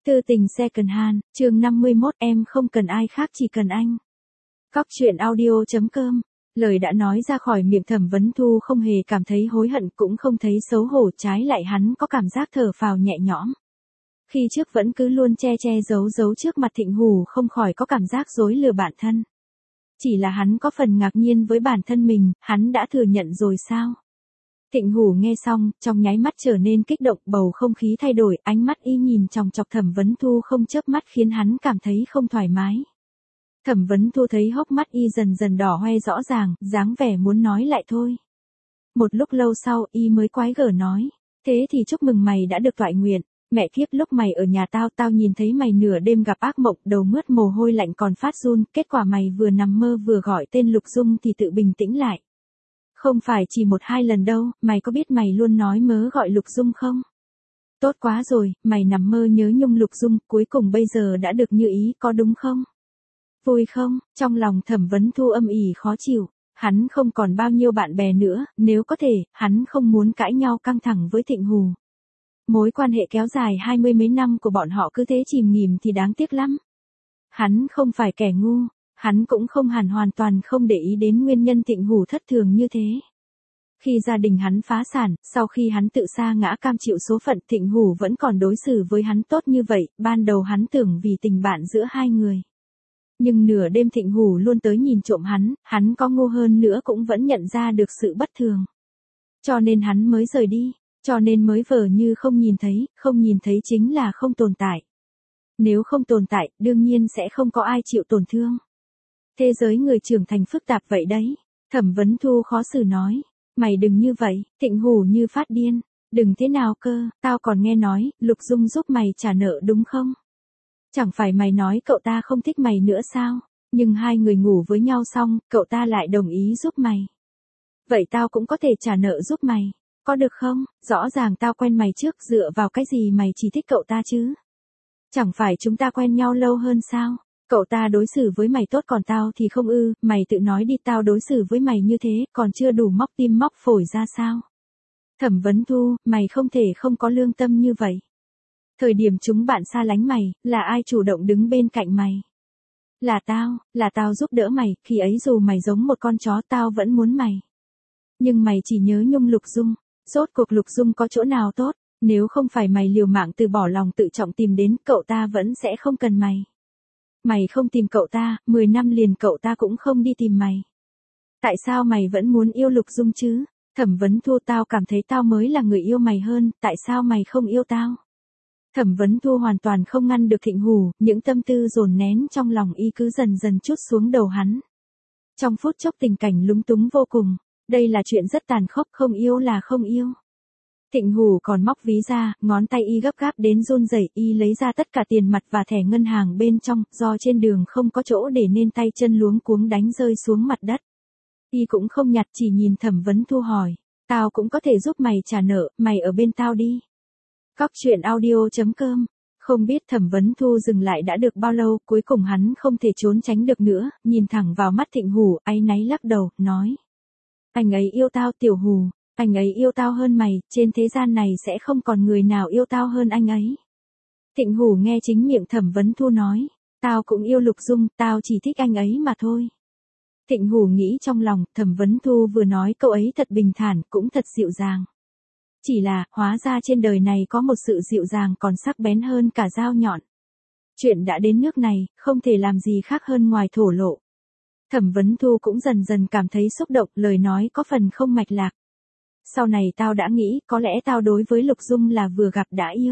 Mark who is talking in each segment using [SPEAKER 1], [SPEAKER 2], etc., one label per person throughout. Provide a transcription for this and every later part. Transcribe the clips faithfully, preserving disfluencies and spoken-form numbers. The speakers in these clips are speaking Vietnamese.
[SPEAKER 1] Tư tình second hand, chương năm mươi mốt em không cần ai khác chỉ cần anh. Cóc truyện audio.com. Lời đã nói ra khỏi miệng Thẩm Vấn Thu không hề cảm thấy hối hận cũng không thấy xấu hổ, trái lại hắn có cảm giác thở phào nhẹ nhõm. Khi trước vẫn cứ luôn che che giấu giấu trước mặt Thịnh Hủ không khỏi có cảm giác dối lừa bản thân. Chỉ là hắn có phần ngạc nhiên với bản thân mình, hắn đã thừa nhận rồi sao? Thịnh Hủ nghe xong, trong nháy mắt trở nên kích động, bầu không khí thay đổi, ánh mắt y nhìn chòng chọc Thẩm Vấn Thu không chớp mắt khiến hắn cảm thấy không thoải mái. Thẩm Vấn Thu thấy hốc mắt y dần dần đỏ hoe rõ ràng, dáng vẻ muốn nói lại thôi. Một lúc lâu sau, y mới quái gở nói, thế thì chúc mừng mày đã được toại nguyện. Mẹ kiếp, lúc mày ở nhà tao, tao nhìn thấy mày nửa đêm gặp ác mộng, đầu mướt mồ hôi lạnh còn phát run, kết quả mày vừa nằm mơ vừa gọi tên Lục Dung thì tự bình tĩnh lại. Không phải chỉ một hai lần đâu, mày có biết mày luôn nói mớ gọi Lục Dung không? Tốt quá rồi, mày nằm mơ nhớ nhung Lục Dung, cuối cùng bây giờ đã được như ý, có đúng không? Vui không? Trong lòng Thẩm Vấn Thu âm ỉ khó chịu, hắn không còn bao nhiêu bạn bè nữa, nếu có thể, hắn không muốn cãi nhau căng thẳng với Thịnh Hủ. Mối quan hệ kéo dài hai mươi mấy năm của bọn họ cứ thế chìm nghỉm thì đáng tiếc lắm. Hắn không phải kẻ ngu, hắn cũng không hẳn hoàn toàn không để ý đến nguyên nhân Thịnh Hủ thất thường như thế. Khi gia đình hắn phá sản, sau khi hắn tự sa ngã cam chịu số phận, Thịnh Hủ vẫn còn đối xử với hắn tốt như vậy, ban đầu hắn tưởng vì tình bạn giữa hai người. Nhưng nửa đêm Thịnh Hủ luôn tới nhìn trộm hắn, hắn có ngu hơn nữa cũng vẫn nhận ra được sự bất thường. Cho nên hắn mới rời đi. Cho nên mới vờ như không nhìn thấy, không nhìn thấy chính là không tồn tại. Nếu không tồn tại, đương nhiên sẽ không có ai chịu tổn thương. Thế giới người trưởng thành phức tạp vậy đấy. Thẩm Vấn Thu khó xử nói. Mày đừng như vậy, Thịnh Hủ như phát điên. Đừng thế nào cơ, tao còn nghe nói, Lục Dung giúp mày trả nợ đúng không? Chẳng phải mày nói cậu ta không thích mày nữa sao? Nhưng hai người ngủ với nhau xong, cậu ta lại đồng ý giúp mày. Vậy tao cũng có thể trả nợ giúp mày. Có được không? Rõ ràng tao quen mày trước, dựa vào cái gì mày chỉ thích cậu ta chứ? Chẳng phải chúng ta quen nhau lâu hơn sao? Cậu ta đối xử với mày tốt còn tao thì không ư, mày tự nói đi, tao đối xử với mày như thế, còn chưa đủ móc tim móc phổi ra sao? Thẩm Vấn Thu, mày không thể không có lương tâm như vậy. Thời điểm chúng bạn xa lánh mày, là ai chủ động đứng bên cạnh mày? Là tao, là tao giúp đỡ mày, khi ấy dù mày giống một con chó tao vẫn muốn mày. Nhưng mày chỉ nhớ nhung Lục Dung. Rốt cuộc Lục Dung có chỗ nào tốt, nếu không phải mày liều mạng từ bỏ lòng tự trọng tìm đến, cậu ta vẫn sẽ không cần mày. Mày không tìm cậu ta, mười năm liền cậu ta cũng không đi tìm mày. Tại sao mày vẫn muốn yêu Lục Dung chứ? Thẩm Vấn Thu, tao cảm thấy tao mới là người yêu mày hơn, tại sao mày không yêu tao? Thẩm Vấn Thu hoàn toàn không ngăn được Thịnh Hủ, những tâm tư dồn nén trong lòng y cứ dần dần trút xuống đầu hắn. Trong phút chốc tình cảnh lúng túng vô cùng. Đây là chuyện rất tàn khốc, không yêu là không yêu. Thịnh Hủ còn móc ví ra, ngón tay y gấp gáp đến run rẩy, y lấy ra tất cả tiền mặt và thẻ ngân hàng bên trong, do trên đường không có chỗ để nên tay chân luống cuống đánh rơi xuống mặt đất. Y cũng không nhặt, chỉ nhìn Thẩm Vấn Thu hỏi, tao cũng có thể giúp mày trả nợ, mày ở bên tao đi. Cóc truyện audio.com. Không biết Thẩm Vấn Thu dừng lại đã được bao lâu, cuối cùng hắn không thể trốn tránh được nữa, nhìn thẳng vào mắt Thịnh Hủ, áy náy lắc đầu, nói. Anh ấy yêu tao Tiểu Hủ, anh ấy yêu tao hơn mày, trên thế gian này sẽ không còn người nào yêu tao hơn anh ấy. Thịnh Hủ nghe chính miệng Thẩm Vấn Thu nói, tao cũng yêu Lục Dung, tao chỉ thích anh ấy mà thôi. Thịnh Hủ nghĩ trong lòng, Thẩm Vấn Thu vừa nói câu ấy thật bình thản, cũng thật dịu dàng. Chỉ là, hóa ra trên đời này có một sự dịu dàng còn sắc bén hơn cả dao nhọn. Chuyện đã đến nước này, không thể làm gì khác hơn ngoài thổ lộ. Thẩm Vấn Thu cũng dần dần cảm thấy xúc động, lời nói có phần không mạch lạc. Sau này tao đã nghĩ, có lẽ tao đối với Lục Dung là vừa gặp đã yêu.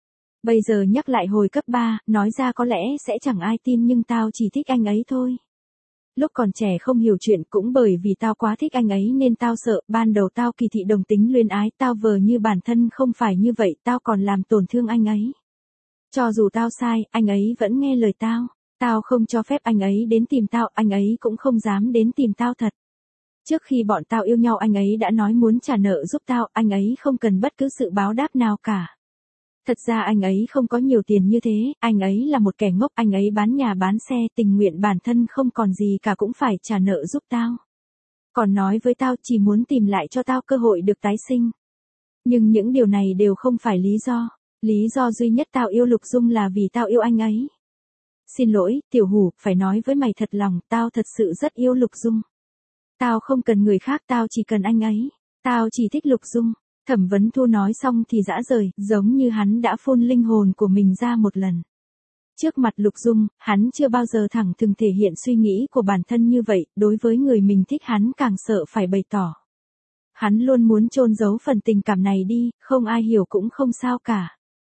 [SPEAKER 1] Bây giờ nhắc lại hồi cấp ba, nói ra có lẽ sẽ chẳng ai tin nhưng tao chỉ thích anh ấy thôi. Lúc còn trẻ không hiểu chuyện cũng bởi vì tao quá thích anh ấy nên tao sợ, ban đầu tao kỳ thị đồng tính luyến ái, tao vờ như bản thân không phải như vậy, tao còn làm tổn thương anh ấy. Cho dù tao sai, anh ấy vẫn nghe lời tao. Tao không cho phép anh ấy đến tìm tao, anh ấy cũng không dám đến tìm tao thật. Trước khi bọn tao yêu nhau anh ấy đã nói muốn trả nợ giúp tao, anh ấy không cần bất cứ sự báo đáp nào cả. Thật ra anh ấy không có nhiều tiền như thế, anh ấy là một kẻ ngốc, anh ấy bán nhà bán xe, tình nguyện bản thân không còn gì cả cũng phải trả nợ giúp tao. Còn nói với tao chỉ muốn tìm lại cho tao cơ hội được tái sinh. Nhưng những điều này đều không phải lý do. Lý do duy nhất tao yêu Lục Dung là vì tao yêu anh ấy. Xin lỗi, Tiểu Hủ, phải nói với mày thật lòng, tao thật sự rất yêu Lục Dung. Tao không cần người khác, tao chỉ cần anh ấy. Tao chỉ thích Lục Dung. Thẩm Vấn Thu nói xong thì rã rời, giống như hắn đã phun linh hồn của mình ra một lần. Trước mặt Lục Dung, hắn chưa bao giờ thẳng thừng thể hiện suy nghĩ của bản thân như vậy, đối với người mình thích hắn càng sợ phải bày tỏ. Hắn luôn muốn chôn giấu phần tình cảm này đi, không ai hiểu cũng không sao cả.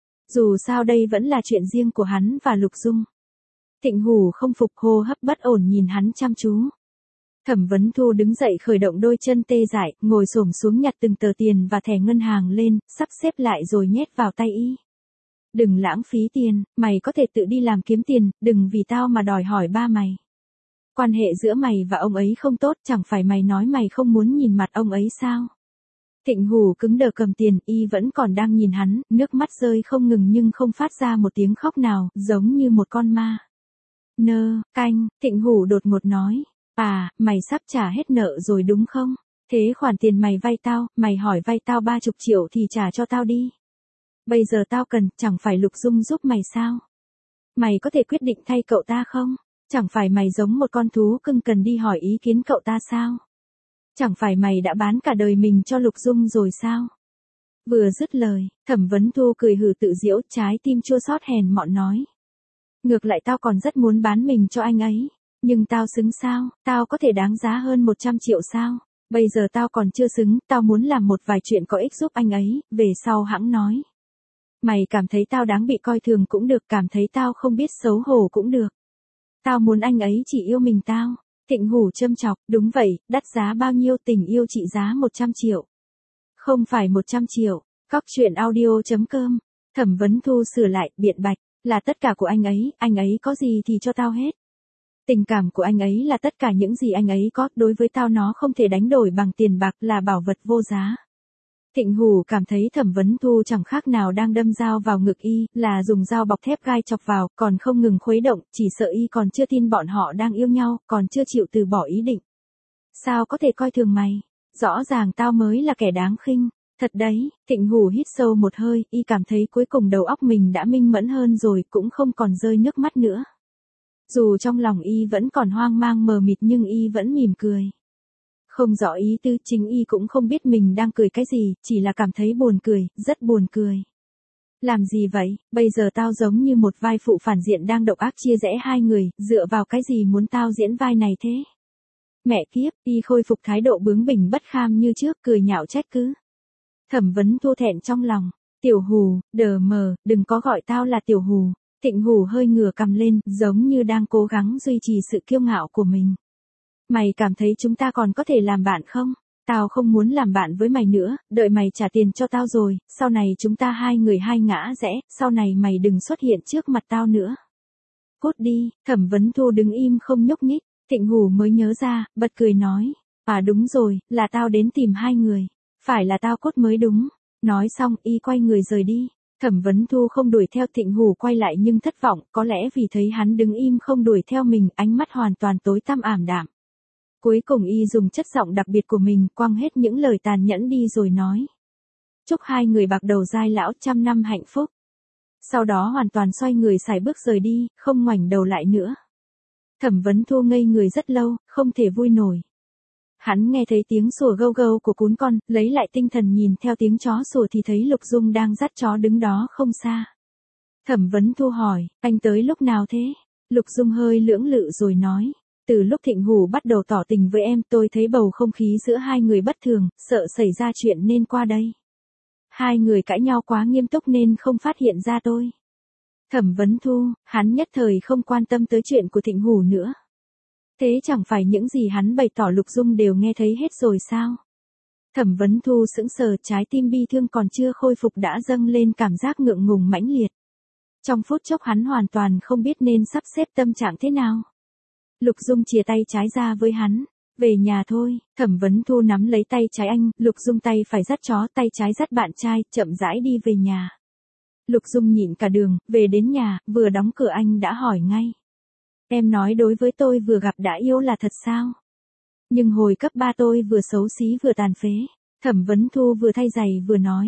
[SPEAKER 1] Dù sao đây vẫn là chuyện riêng của hắn và Lục Dung. Thịnh Hủ không phục, hô hấp bất ổn nhìn hắn chăm chú. Thẩm Vấn Thu đứng dậy khởi động đôi chân tê dại, ngồi xổm xuống nhặt từng tờ tiền và thẻ ngân hàng lên, sắp xếp lại rồi nhét vào tay y. Đừng lãng phí tiền, mày có thể tự đi làm kiếm tiền, đừng vì tao mà đòi hỏi ba mày. Quan hệ giữa mày và ông ấy không tốt, chẳng phải mày nói mày không muốn nhìn mặt ông ấy sao? Thịnh Hủ cứng đờ cầm tiền, y vẫn còn đang nhìn hắn, nước mắt rơi không ngừng nhưng không phát ra một tiếng khóc nào, giống như một con ma. Nơ, canh, Thịnh Hủ đột ngột nói. À, mày sắp trả hết nợ rồi đúng không? Thế khoản tiền mày vay tao, mày hỏi vay tao ba chục triệu thì trả cho tao đi. Bây giờ tao cần, chẳng phải Lục Dung giúp mày sao? Mày có thể quyết định thay cậu ta không? Chẳng phải mày giống một con thú cưng cần đi hỏi ý kiến cậu ta sao? Chẳng phải mày đã bán cả đời mình cho Lục Dung rồi sao? Vừa dứt lời, Thẩm Vấn Thu cười hừ tự giễu, trái tim chua xót hèn mọn nói. Ngược lại tao còn rất muốn bán mình cho anh ấy. Nhưng tao xứng sao, tao có thể đáng giá hơn một trăm triệu sao? Bây giờ tao còn chưa xứng, tao muốn làm một vài chuyện có ích giúp anh ấy, về sau hẵng nói. Mày cảm thấy tao đáng bị coi thường cũng được, cảm thấy tao không biết xấu hổ cũng được. Tao muốn anh ấy chỉ yêu mình tao. Thịnh Hủ châm chọc, đúng vậy, đắt giá bao nhiêu, tình yêu trị giá một trăm triệu. Không phải một trăm triệu, Cóc truyện audio chấm com. Thẩm Vấn Thu sửa lại, biện bạch, là tất cả của anh ấy, anh ấy có gì thì cho tao hết. Tình cảm của anh ấy là tất cả những gì anh ấy có, đối với tao nó không thể đánh đổi bằng tiền bạc, là bảo vật vô giá. Thịnh Hủ cảm thấy Thẩm Vấn Thu chẳng khác nào đang đâm dao vào ngực y, là dùng dao bọc thép gai chọc vào, còn không ngừng khuấy động, chỉ sợ y còn chưa tin bọn họ đang yêu nhau, còn chưa chịu từ bỏ ý định. Sao có thể coi thường mày? Rõ ràng tao mới là kẻ đáng khinh. Thật đấy, Thịnh Hủ hít sâu một hơi, y cảm thấy cuối cùng đầu óc mình đã minh mẫn hơn rồi, cũng không còn rơi nước mắt nữa. Dù trong lòng y vẫn còn hoang mang mờ mịt nhưng y vẫn mỉm cười. Không rõ ý tư, chính y cũng không biết mình đang cười cái gì, chỉ là cảm thấy buồn cười, rất buồn cười. Làm gì vậy, bây giờ tao giống như một vai phụ phản diện đang độc ác chia rẽ hai người, dựa vào cái gì muốn tao diễn vai này thế? Mẹ kiếp, y khôi phục thái độ bướng bỉnh bất kham như trước, cười nhạo trách cứ. Thẩm Vấn Thu thẹn trong lòng, Tiểu Hủ, đờ mờ, đừng có gọi tao là Tiểu Hủ. Thịnh Hủ hơi ngửa cằm lên, giống như đang cố gắng duy trì sự kiêu ngạo của mình. Mày cảm thấy chúng ta còn có thể làm bạn không? Tao không muốn làm bạn với mày nữa, đợi mày trả tiền cho tao rồi, sau này chúng ta hai người hai ngã rẽ, sau này mày đừng xuất hiện trước mặt tao nữa. Cút đi, Thẩm Vấn Thu đứng im không nhúc nhích, Thịnh Hủ mới nhớ ra, bật cười nói, à đúng rồi, là tao đến tìm hai người, phải là tao cút mới đúng. Nói xong y quay người rời đi. Thẩm Vấn Thu không đuổi theo, Thịnh Hủ quay lại nhưng thất vọng, có lẽ vì thấy hắn đứng im không đuổi theo mình, ánh mắt hoàn toàn tối tăm ảm đạm. Cuối cùng y dùng chất giọng đặc biệt của mình, quăng hết những lời tàn nhẫn đi rồi nói. Chúc hai người bạc đầu giai lão trăm năm hạnh phúc. Sau đó hoàn toàn xoay người sải bước rời đi, không ngoảnh đầu lại nữa. Thẩm Vấn Thu ngây người rất lâu, không thể vui nổi. Hắn nghe thấy tiếng sủa gâu gâu của cún con, lấy lại tinh thần nhìn theo tiếng chó sủa thì thấy Lục Dung đang dắt chó đứng đó không xa. Thẩm Vấn Thu hỏi, anh tới lúc nào thế? Lục Dung hơi lưỡng lự rồi nói, từ lúc Thịnh Hủ bắt đầu tỏ tình với em tôi thấy bầu không khí giữa hai người bất thường, sợ xảy ra chuyện nên qua đây. Hai người cãi nhau quá nghiêm túc nên không phát hiện ra tôi. Thẩm Vấn Thu, hắn nhất thời không quan tâm tới chuyện của Thịnh Hủ nữa. Thế chẳng phải những gì hắn bày tỏ Lục Dung đều nghe thấy hết rồi sao? Thẩm Vấn Thu sững sờ, trái tim bi thương còn chưa khôi phục đã dâng lên cảm giác ngượng ngùng mãnh liệt. Trong phút chốc hắn hoàn toàn không biết nên sắp xếp tâm trạng thế nào. Lục Dung chìa tay trái ra với hắn. Về nhà thôi, Thẩm Vấn Thu nắm lấy tay trái anh, Lục Dung tay phải dắt chó, tay trái dắt bạn trai, chậm rãi đi về nhà. Lục Dung nhịn cả đường, về đến nhà, vừa đóng cửa anh đã hỏi ngay. Em nói đối với tôi vừa gặp đã yêu là thật sao? Nhưng hồi cấp ba tôi vừa xấu xí vừa tàn phế. Thẩm Vấn Thu vừa thay giày vừa nói.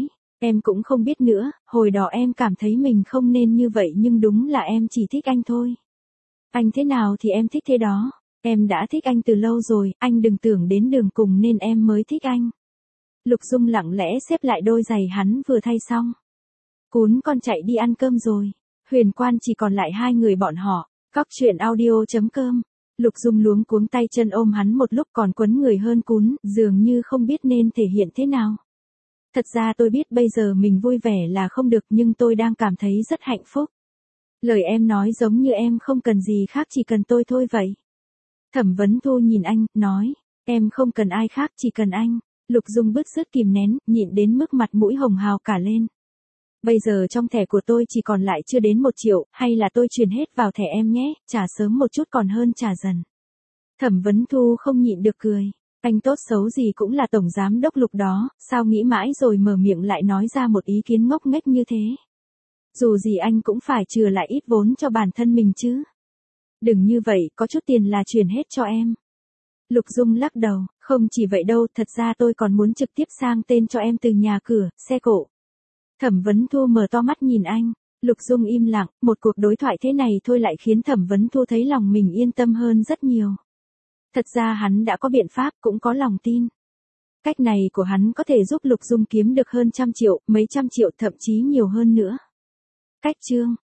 [SPEAKER 1] Em cũng không biết nữa, hồi đó em cảm thấy mình không nên như vậy nhưng đúng là em chỉ thích anh thôi. Anh thế nào thì em thích thế đó. Em đã thích anh từ lâu rồi, anh đừng tưởng đến đường cùng nên em mới thích anh. Lục Dung lặng lẽ xếp lại đôi giày hắn vừa thay xong. Cún con chạy đi ăn cơm rồi. Huyền Quan chỉ còn lại hai người bọn họ. Cóc truyện audio chấm com. Lục Dung luống cuống tay chân ôm hắn một lúc còn quấn người hơn cún, dường như không biết nên thể hiện thế nào. Thật ra tôi biết bây giờ mình vui vẻ là không được nhưng tôi đang cảm thấy rất hạnh phúc. Lời em nói giống như em không cần gì khác chỉ cần tôi thôi vậy. Thẩm Vấn Thu nhìn anh, nói, em không cần ai khác chỉ cần anh. Lục Dung bứt rứt kìm nén, nhịn đến mức mặt mũi hồng hào cả lên. Bây giờ trong thẻ của tôi chỉ còn lại chưa đến một triệu, hay là tôi chuyển hết vào thẻ em nhé, trả sớm một chút còn hơn trả dần. Thẩm Vấn Thu không nhịn được cười. Anh tốt xấu gì cũng là tổng giám đốc Lục đó, sao nghĩ mãi rồi mở miệng lại nói ra một ý kiến ngốc nghếch như thế. Dù gì anh cũng phải chừa lại ít vốn cho bản thân mình chứ. Đừng như vậy, có chút tiền là chuyển hết cho em. Lục Dung lắc đầu, không chỉ vậy đâu, thật ra tôi còn muốn trực tiếp sang tên cho em từ nhà cửa, xe cộ. Thẩm Vấn Thu mở to mắt nhìn anh. Lục Dung im lặng, một cuộc đối thoại thế này thôi lại khiến Thẩm Vấn Thu thấy lòng mình yên tâm hơn rất nhiều. Thật ra hắn đã có biện pháp, cũng có lòng tin. Cách này của hắn có thể giúp Lục Dung kiếm được hơn trăm triệu, mấy trăm triệu thậm chí nhiều hơn nữa. Cách chương